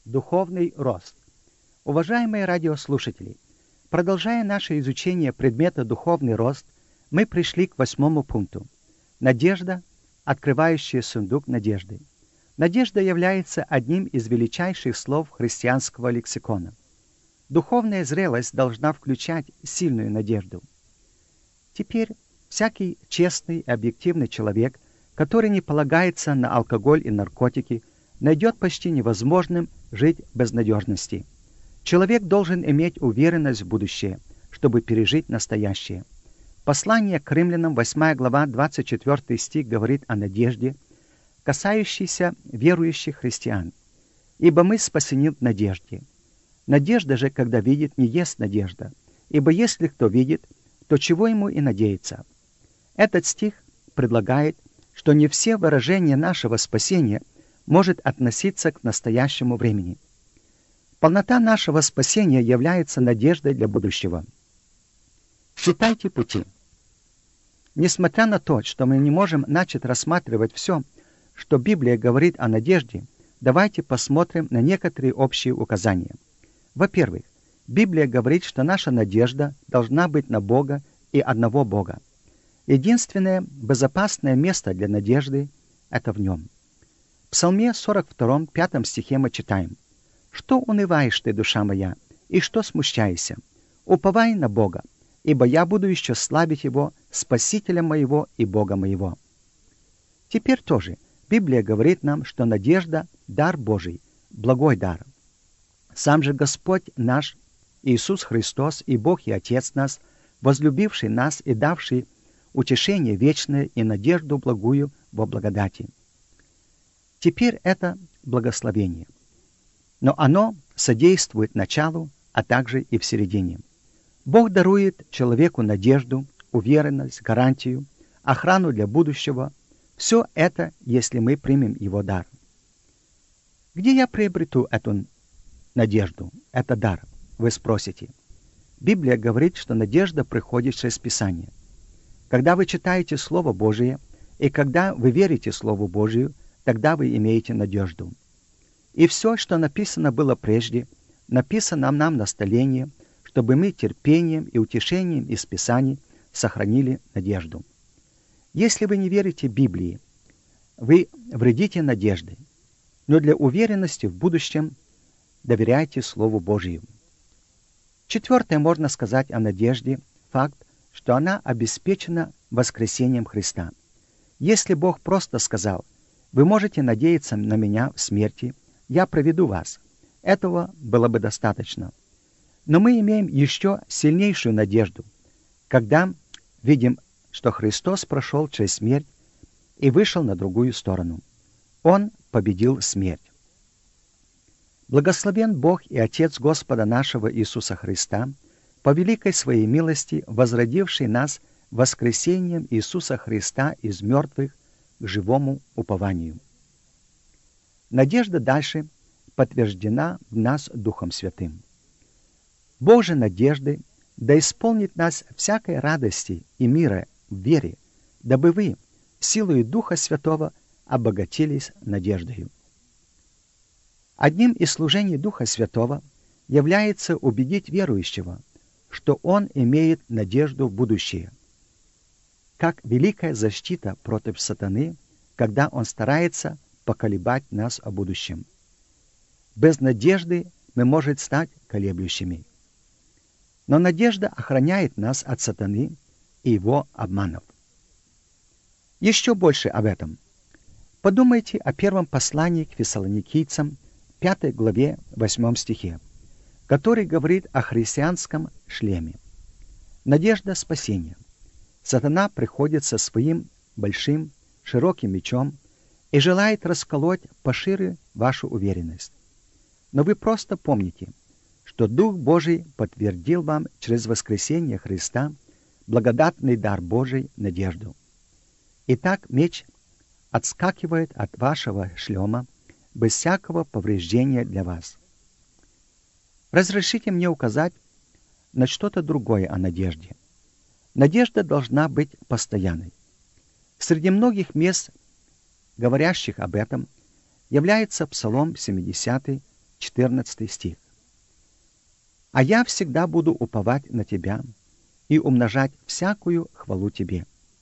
Духовный рост. Уважаемые радиослушатели, продолжая наше изучение предмета «Духовный рост», мы пришли к 8 пункту. Надежда, открывающая сундук надежды. Надежда является одним из величайших слов христианского лексикона. Духовная зрелость должна включать сильную надежду. Теперь всякий честный и объективный человек, который не полагается на алкоголь и наркотики, найдет почти невозможным жить без надежности. Человек должен иметь уверенность в будущее, чтобы пережить настоящее. Послание к римлянам, 8 глава, 24 стих говорит о надежде, касающейся верующих христиан. «Ибо мы спасены в надежде». Надежда же, когда видит, не есть надежда. Ибо если кто видит, то чего ему и надеяться? Этот стих предлагает, что не все выражения нашего спасения может относиться к настоящему времени. Полнота нашего спасения является надеждой для будущего. Считайте пути. Несмотря на то, что мы не можем начать рассматривать все, что Библия говорит о надежде, давайте посмотрим на некоторые общие указания. Во-первых, Библия говорит, что наша надежда должна быть на Бога и одного Бога. Единственное безопасное место для надежды – это в Нем. В Псалме 42, 5 стихе мы читаем: «Что унываешь ты, душа моя, и что смущаешься? Уповай на Бога, ибо я буду еще славить Его, Спасителя моего и Бога моего». Теперь тоже Библия говорит нам, что надежда – дар Божий, благой дар. Сам же Господь наш, Иисус Христос и Бог и Отец нас, возлюбивший нас и давший утешение вечное и надежду благую во благодати. Теперь это благословение, но оно содействует началу, а также и в середине. Бог дарует человеку надежду, уверенность, гарантию, охрану для будущего. Все это, если мы примем Его дар. Где я приобрету эту надежду, это дар, вы спросите. Библия говорит, что надежда приходит через Писание. Когда вы читаете Слово Божие и когда вы верите Слову Божию, тогда вы имеете надежду. И все, что написано было прежде, написано нам на наставление, чтобы мы терпением и утешением из Писаний сохранили надежду. Если вы не верите Библии, вы вредите надежде, но для уверенности в будущем доверяйте Слову Божию. Четвертое можно сказать о надежде – факт, что она обеспечена воскресением Христа. Если Бог просто сказал: «Вы можете надеяться на меня в смерти, я проведу вас», этого было бы достаточно. Но мы имеем еще сильнейшую надежду, когда видим, что Христос прошел через смерть и вышел на другую сторону. Он победил смерть. Благословен Бог и Отец Господа нашего Иисуса Христа, по великой своей милости, возродивший нас воскресением Иисуса Христа из мертвых к живому упованию. Надежда дальше подтверждена в нас Духом Святым. Бог же надежды да исполнит нас всякой радости и мира в вере, дабы вы, силою Духа Святого, обогатились надеждою. Одним из служений Духа Святого является убедить верующего, что он имеет надежду в будущее, как великая защита против сатаны, когда он старается поколебать нас о будущем. Без надежды мы можем стать колеблющими. Но надежда охраняет нас от сатаны и его обманов. Еще больше об этом. Подумайте о первом послании к фессалоникийцам, 5 главе, 8 стихе, который говорит о христианском шлеме. Надежда спасения. Сатана приходит со своим большим, широким мечом и желает расколоть пошире вашу уверенность. Но вы просто помните, что Дух Божий подтвердил вам через воскресение Христа благодатный дар Божий, надежду. Итак, меч отскакивает от вашего шлема без всякого повреждения для вас. Разрешите мне указать на что-то другое о надежде. Надежда должна быть постоянной. Среди многих мест, говорящих об этом, является Псалом 70, 14 стих. «А я всегда буду уповать на Тебя и умножать всякую хвалу Тебе».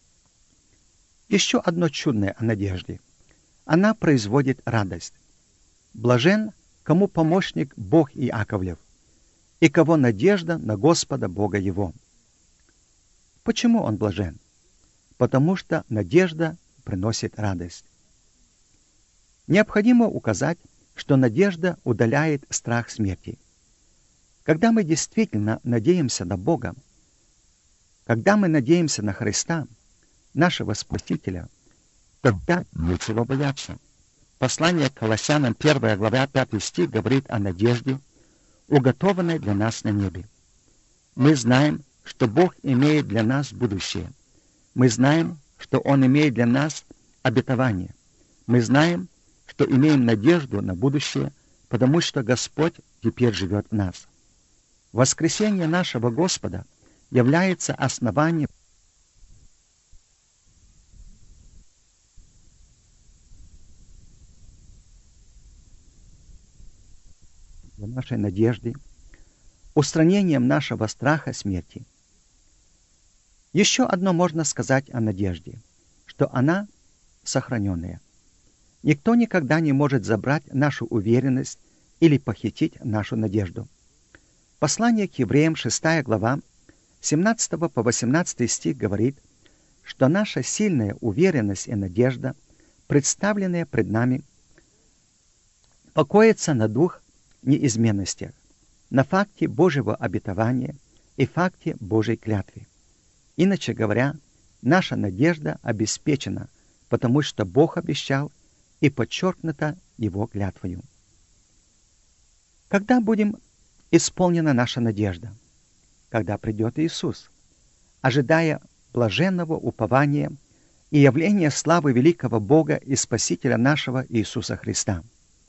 Еще одно чудное о надежде. Она производит радость. Блажен, кому помощник Бог Иаковлев, и кого надежда на Господа Бога его. Почему он блажен? Потому что надежда приносит радость. Необходимо указать, что надежда удаляет страх смерти. Когда мы действительно надеемся на Бога, когда мы надеемся на Христа, нашего Спасителя, тогда нечего бояться. Послание к Колоссянам, 1 глава, 5 стих, говорит о надежде, уготованной для нас на небе. Мы знаем, что Бог имеет для нас будущее. Мы знаем, что Он имеет для нас обетование. Мы знаем, что имеем надежду на будущее, потому что Господь теперь живет в нас. Воскресение нашего Господа является основанием для нашей надежды, устранением нашего страха смерти. Еще одно можно сказать о надежде, что она сохраненная. Никто никогда не может забрать нашу уверенность или похитить нашу надежду. Послание к евреям, 6 глава, 17 по 18 стих говорит, что наша сильная уверенность и надежда, представленные пред нами, покоится на двух неизменностях, на факте Божьего обетования и факте Божьей клятвы. Иначе говоря, наша надежда обеспечена, потому что Бог обещал и подчеркнута Его клятвою. Когда будет исполнена наша надежда? Когда придет Иисус, ожидая блаженного упования и явления славы великого Бога и Спасителя нашего Иисуса Христа.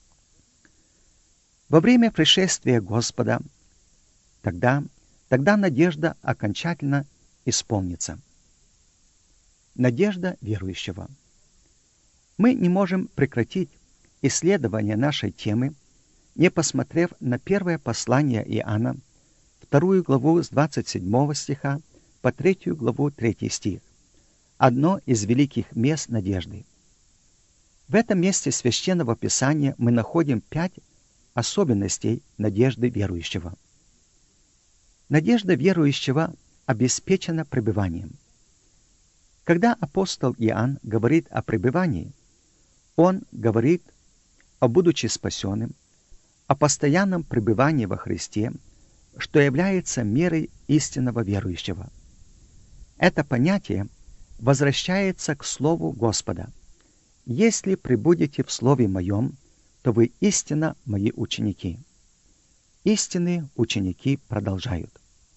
Во время пришествия Господа тогда надежда окончательно исполнится. Надежда верующего. Мы не можем прекратить исследование нашей темы, не посмотрев на первое послание Иоанна, 2 главу с 27 стиха по 3 главу 3 стих, одно из великих мест надежды. В этом месте Священного Писания мы находим 5 особенностей надежды верующего. Надежда верующего обеспечена пребыванием. Когда апостол Иоанн говорит о пребывании, он говорит о будучи спасенным, о постоянном пребывании во Христе, что является мерой истинного верующего. Это понятие возвращается к Слову Господа. «Если пребудете в Слове Моем, то вы истинно Мои ученики». Истинные ученики продолжают.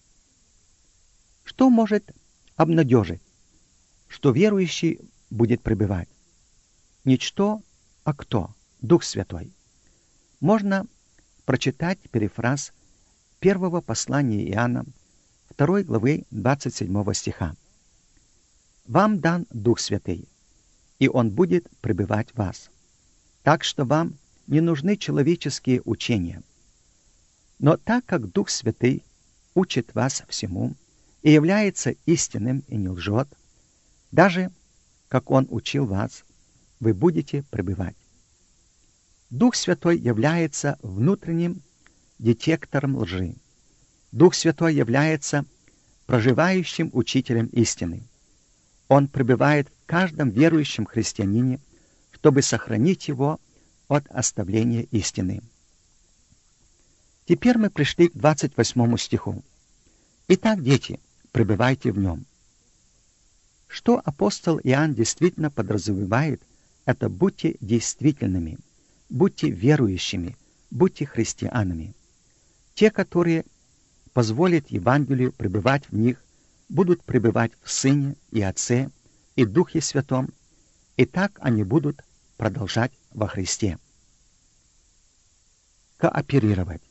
Что может обнадежить, что верующий будет пребывать? Ничто, а кто? Дух Святой. Можно прочитать перефраз первого послания Иоанна, 2 главы 27 стиха. «Вам дан Дух Святый, и Он будет пребывать в вас. Так что вам не нужны человеческие учения. Но так как Дух Святый учит вас всему и является истинным и не лжет, даже как Он учил вас, вы будете пребывать». Дух Святой является внутренним детектором лжи. Дух Святой является проживающим учителем истины. Он пребывает в каждом верующем христианине, чтобы сохранить его от оставления истины. Теперь мы пришли к 28 стиху. «Итак, дети, пребывайте в нем». Что апостол Иоанн действительно подразумевает, это будьте действительными, будьте верующими, будьте христианами. Те, которые позволят Евангелию пребывать в них, будут пребывать в Сыне и Отце и Духе Святом, и так они будут продолжать во Христе. Кооперировать.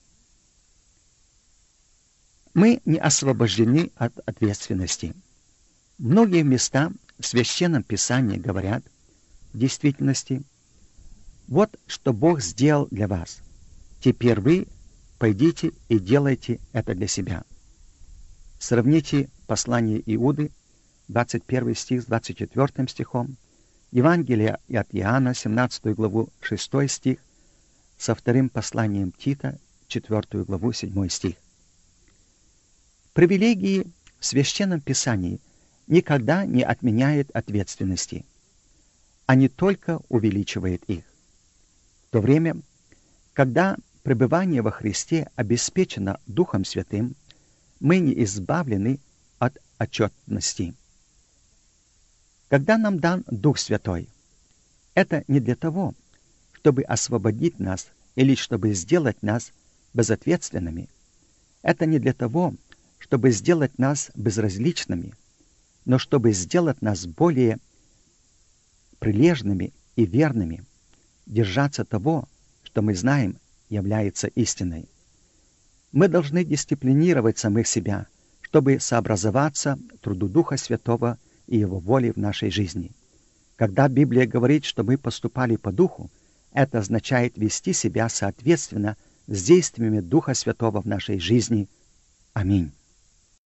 Мы не освобождены от ответственности. Многие места в Священном Писании говорят, в действительности, вот что Бог сделал для вас. Теперь вы пойдите и делайте это для себя. Сравните послание Иуды, 21 стих с 24 стихом, Евангелие от Иоанна, 17 главу, 6 стих, со вторым посланием Тита, 4 главу, 7 стих. Привилегии в Священном Писании никогда не отменяют ответственности. Они только увеличивают их. В то время, когда пребывание во Христе обеспечено Духом Святым, мы не избавлены от отчетности. Когда нам дан Дух Святой, это не для того, чтобы освободить нас или чтобы сделать нас безответственными. Это не для того, чтобы сделать нас безразличными, но чтобы сделать нас более прилежными и верными, держаться того, что мы знаем, является истиной. Мы должны дисциплинировать самих себя, чтобы сообразоваться труду Духа Святого и Его воли в нашей жизни. Когда Библия говорит, что мы поступали по Духу, это означает вести себя соответственно с действиями Духа Святого в нашей жизни. Аминь.